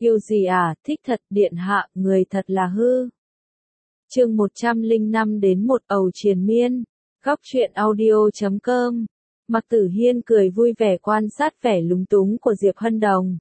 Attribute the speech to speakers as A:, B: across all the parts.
A: Yêu gì à, thích thật điện hạ, người thật là hư. Chương 105 đến 1 ầu triền miên. Góc truyện audio.com. Mạc Tử Hiên cười vui vẻ quan sát vẻ lúng túng của Diệp Hân Đồng.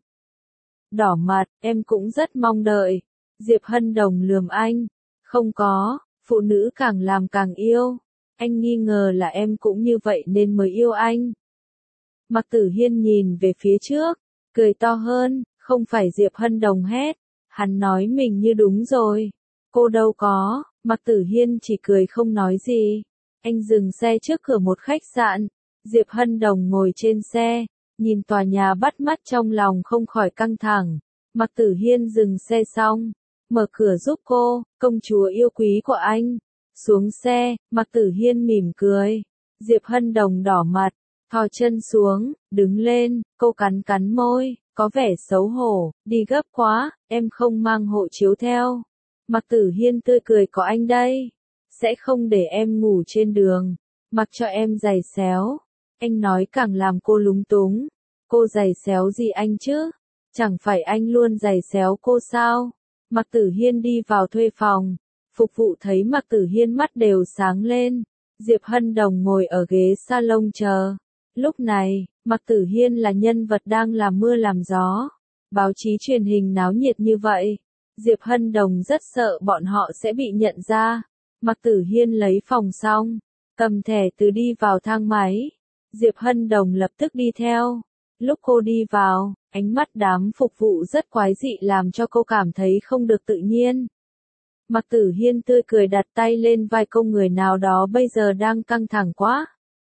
A: Đỏ mặt, em cũng rất mong đợi. Diệp Hân Đồng lườm anh. Không có, phụ nữ càng làm càng yêu. Anh nghi ngờ là em cũng như vậy nên mới yêu anh. Mạc Tử Hiên nhìn về phía trước, cười to hơn, không phải Diệp Hân Đồng hét. Hắn nói mình như đúng rồi. Cô đâu có, Mạc Tử Hiên chỉ cười không nói gì. Anh dừng xe trước cửa một khách sạn. Diệp Hân Đồng ngồi trên xe, nhìn tòa nhà bắt mắt trong lòng không khỏi căng thẳng. Mạc Tử Hiên dừng xe xong, mở cửa giúp cô, công chúa yêu quý của anh. Xuống xe, Mạc Tử Hiên mỉm cười. Diệp Hân Đồng đỏ mặt, thò chân xuống, đứng lên, cô cắn cắn môi, có vẻ xấu hổ, đi gấp quá, em không mang hộ chiếu theo. Mạc Tử Hiên tươi cười, có anh đây, sẽ không để em ngủ trên đường, mặc cho em giày xéo. Anh nói càng làm cô lúng túng. Cô giày xéo gì anh chứ? Chẳng phải anh luôn giày xéo cô sao? Mạc Tử Hiên đi vào thuê phòng. Phục vụ thấy Mạc Tử Hiên mắt đều sáng lên. Diệp Hân Đồng ngồi ở ghế salon chờ. Lúc này, Mạc Tử Hiên là nhân vật đang làm mưa làm gió. Báo chí truyền hình náo nhiệt như vậy. Diệp Hân Đồng rất sợ bọn họ sẽ bị nhận ra. Mạc Tử Hiên lấy phòng xong, cầm thẻ từ đi vào thang máy. Diệp Hân Đồng lập tức đi theo. Lúc cô đi vào, ánh mắt đám phục vụ rất quái dị làm cho cô cảm thấy không được tự nhiên. Mạc Tử Hiên tươi cười đặt tay lên vai cô, người nào đó bây giờ đang căng thẳng quá.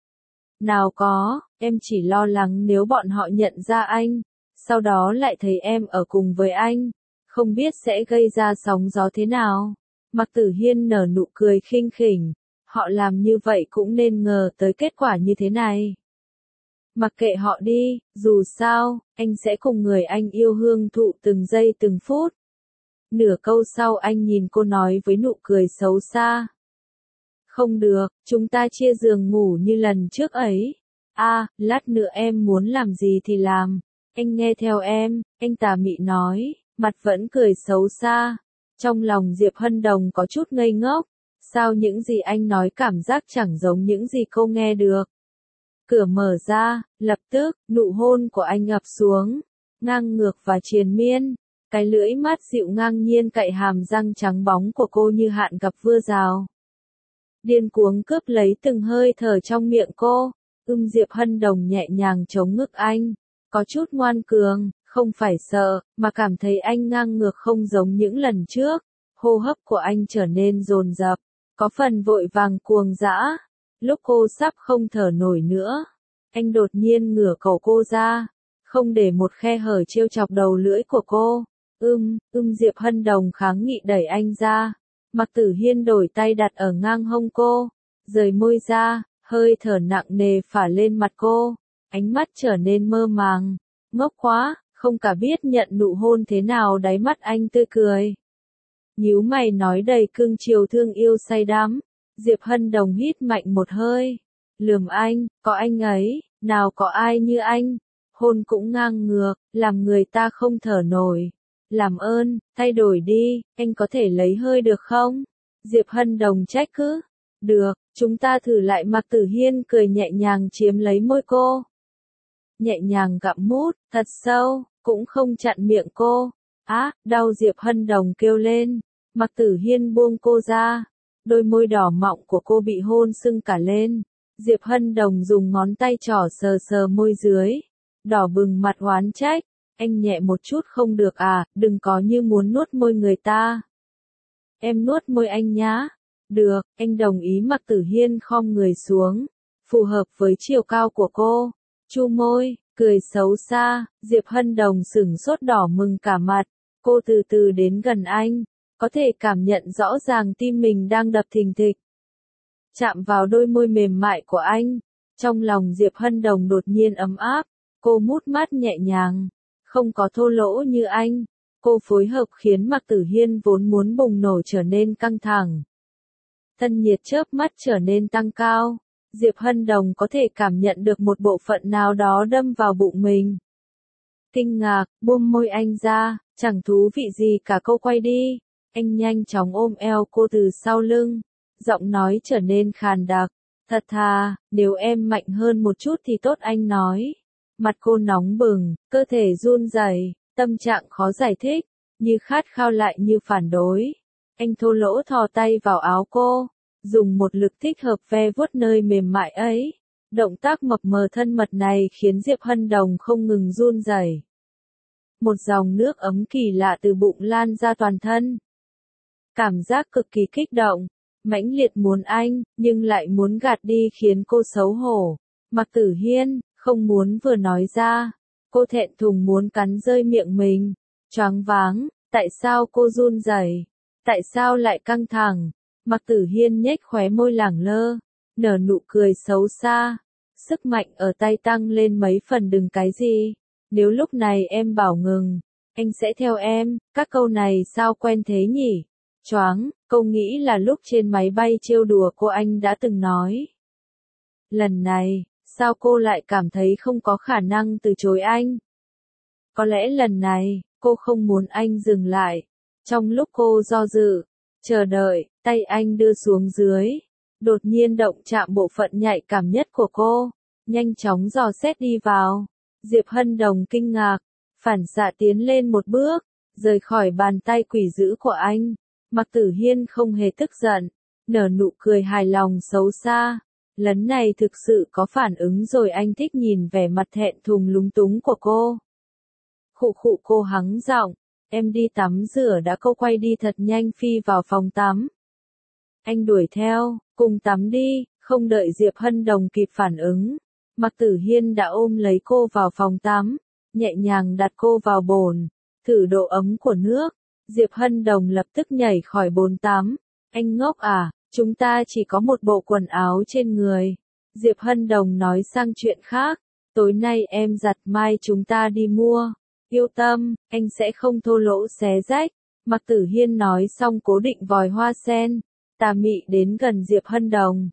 A: Nào có, em chỉ lo lắng nếu bọn họ nhận ra anh, sau đó lại thấy em ở cùng với anh, không biết sẽ gây ra sóng gió thế nào. Mạc Tử Hiên nở nụ cười khinh khỉnh. Họ làm như vậy cũng nên ngờ tới kết quả như thế này. Mặc kệ họ đi, dù sao, anh sẽ cùng người anh yêu hưởng thụ từng giây từng phút. Nửa câu sau anh nhìn cô nói với nụ cười xấu xa. Không được, chúng ta chia giường ngủ như lần trước ấy. Lát nữa em muốn làm gì thì làm. Anh nghe theo em, anh tà mị nói, mặt vẫn cười xấu xa. Trong lòng Diệp Hân Đồng có chút ngây ngốc. Sao những gì anh nói cảm giác chẳng giống những gì cô nghe được. Cửa mở ra, lập tức, nụ hôn của anh ập xuống, ngang ngược và triền miên. Cái lưỡi mát dịu ngang nhiên cạy hàm răng trắng bóng của cô như hạn gặp mưa rào. Điên cuồng cướp lấy từng hơi thở trong miệng cô. Diệp Hân Đồng nhẹ nhàng chống ngực anh, có chút ngoan cường, không phải sợ, mà cảm thấy anh ngang ngược không giống những lần trước. Hô hấp của anh trở nên dồn dập, có phần vội vàng cuồng dã. Lúc cô sắp không thở nổi nữa, anh đột nhiên ngửa cổ cô ra, không để một khe hở trêu chọc đầu lưỡi của cô. Diệp Hân Đồng kháng nghị đẩy anh ra. Mạc Tử Hiên đổi tay đặt ở ngang hông cô, rời môi ra, hơi thở nặng nề phả lên mặt cô. Ánh mắt trở nên mơ màng, ngốc quá, không cả biết nhận nụ hôn thế nào. Đáy mắt anh tươi cười, nhíu mày nói đầy cưng chiều thương yêu say đắm. Diệp Hân Đồng hít mạnh một hơi, lườm anh, có anh ấy, nào có ai như anh. Hôn cũng ngang ngược, làm người ta không thở nổi. Làm ơn, thay đổi đi, anh có thể lấy hơi được không? Diệp Hân Đồng trách cứ. Được, chúng ta thử lại. Mạc Tử Hiên cười nhẹ nhàng chiếm lấy môi cô. Nhẹ nhàng gặm mút, thật sâu, cũng không chặn miệng cô. Đau, Diệp Hân Đồng kêu lên. Mạc Tử Hiên buông cô ra. Đôi môi đỏ mọng của cô bị hôn sưng cả lên. Diệp Hân Đồng dùng ngón tay trỏ sờ sờ môi dưới. Đỏ bừng mặt oán trách. Anh nhẹ một chút không được à, đừng có như muốn nuốt môi người ta. Em nuốt môi anh nhá. Được, anh đồng ý. Mạc Tử Hiên khom người xuống, phù hợp với chiều cao của cô. Chu môi, cười xấu xa. Diệp Hân Đồng sửng sốt đỏ mừng cả mặt. Cô từ từ đến gần anh, có thể cảm nhận rõ ràng tim mình đang đập thình thịch. Chạm vào đôi môi mềm mại của anh, trong lòng Diệp Hân Đồng đột nhiên ấm áp. Cô mút mát nhẹ nhàng, không có thô lỗ như anh. Cô phối hợp khiến Mạc Tử Hiên vốn muốn bùng nổ trở nên căng thẳng. Thân nhiệt chớp mắt trở nên tăng cao. Diệp Hân Đồng có thể cảm nhận được một bộ phận nào đó đâm vào bụng mình. Kinh ngạc, buông môi anh ra, Chẳng thú vị gì cả, cô quay đi. Anh nhanh chóng ôm eo cô từ sau lưng, giọng nói trở nên khàn đặc. Thật thà, nếu em mạnh hơn một chút thì tốt, anh nói. Mặt cô nóng bừng, cơ thể run rẩy, tâm trạng khó giải thích, như khát khao lại như phản đối. Anh thô lỗ thò tay vào áo cô, dùng một lực thích hợp ve vuốt nơi mềm mại ấy. Động tác mập mờ thân mật này khiến Diệp Hân Đồng không ngừng run rẩy. Một dòng nước ấm kỳ lạ từ bụng lan ra toàn thân. Cảm giác cực kỳ kích động, mãnh liệt muốn anh, nhưng lại muốn gạt đi khiến cô xấu hổ. Mạc Tử Hiên, không muốn vừa nói ra. Cô thẹn thùng muốn cắn rơi miệng mình. Choáng váng, tại sao cô run rẩy? Tại sao lại căng thẳng? Mạc Tử Hiên nhếch khóe môi lẳng lơ, nở nụ cười xấu xa. Sức mạnh ở tay tăng lên mấy phần, đừng cái gì. Nếu lúc này em bảo ngừng, anh sẽ theo em. Các câu này sao quen thế nhỉ? Choáng, câu nghĩ là lúc trên máy bay trêu đùa cô anh đã từng nói. Lần này, sao cô lại cảm thấy không có khả năng từ chối anh? Có lẽ lần này, cô không muốn anh dừng lại. Trong lúc cô do dự, chờ đợi, tay anh đưa xuống dưới. Đột nhiên động chạm bộ phận nhạy cảm nhất của cô, nhanh chóng dò xét đi vào. Diệp Hân Đồng kinh ngạc, phản xạ tiến lên một bước, rời khỏi bàn tay quỷ dữ của anh. Mạc Tử Hiên không hề tức giận, nở nụ cười hài lòng xấu xa. Lần này thực sự có phản ứng rồi, anh thích nhìn vẻ mặt thẹn thùng lúng túng của cô. Khụ khụ, cô hắng giọng, em đi tắm rửa đã. Cô quay đi thật nhanh phi vào phòng tắm. Anh đuổi theo, cùng tắm đi. Không đợi Diệp Hân Đồng kịp phản ứng, Mạc Tử Hiên đã ôm lấy cô vào phòng tắm, nhẹ nhàng đặt cô vào bồn, thử độ ấm của nước. Diệp Hân Đồng lập tức nhảy khỏi bồn tắm. Anh ngốc à, chúng ta chỉ có một bộ quần áo trên người. Diệp Hân Đồng nói sang chuyện khác, tối nay em giặt, mai chúng ta đi mua. Yêu tâm, anh sẽ không thô lỗ xé rách. Mạc Tử Hiên nói xong cố định vòi hoa sen, tà mị đến gần Diệp Hân Đồng.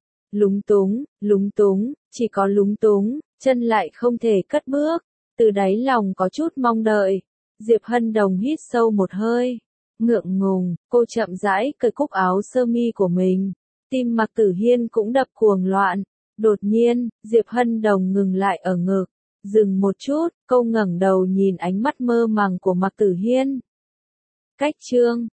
A: Lúng túng, chỉ có lúng túng, chân lại không thể cất bước. Từ đáy lòng có chút mong đợi. Diệp Hân Đồng hít sâu một hơi, ngượng ngùng, cô chậm rãi cởi cúc áo sơ mi của mình. Tim Mạc Tử Hiên cũng đập cuồng loạn. Đột nhiên, Diệp Hân Đồng ngừng lại ở ngực, dừng một chút, cô ngẩng đầu nhìn ánh mắt mơ màng của Mạc Tử Hiên. Cách chương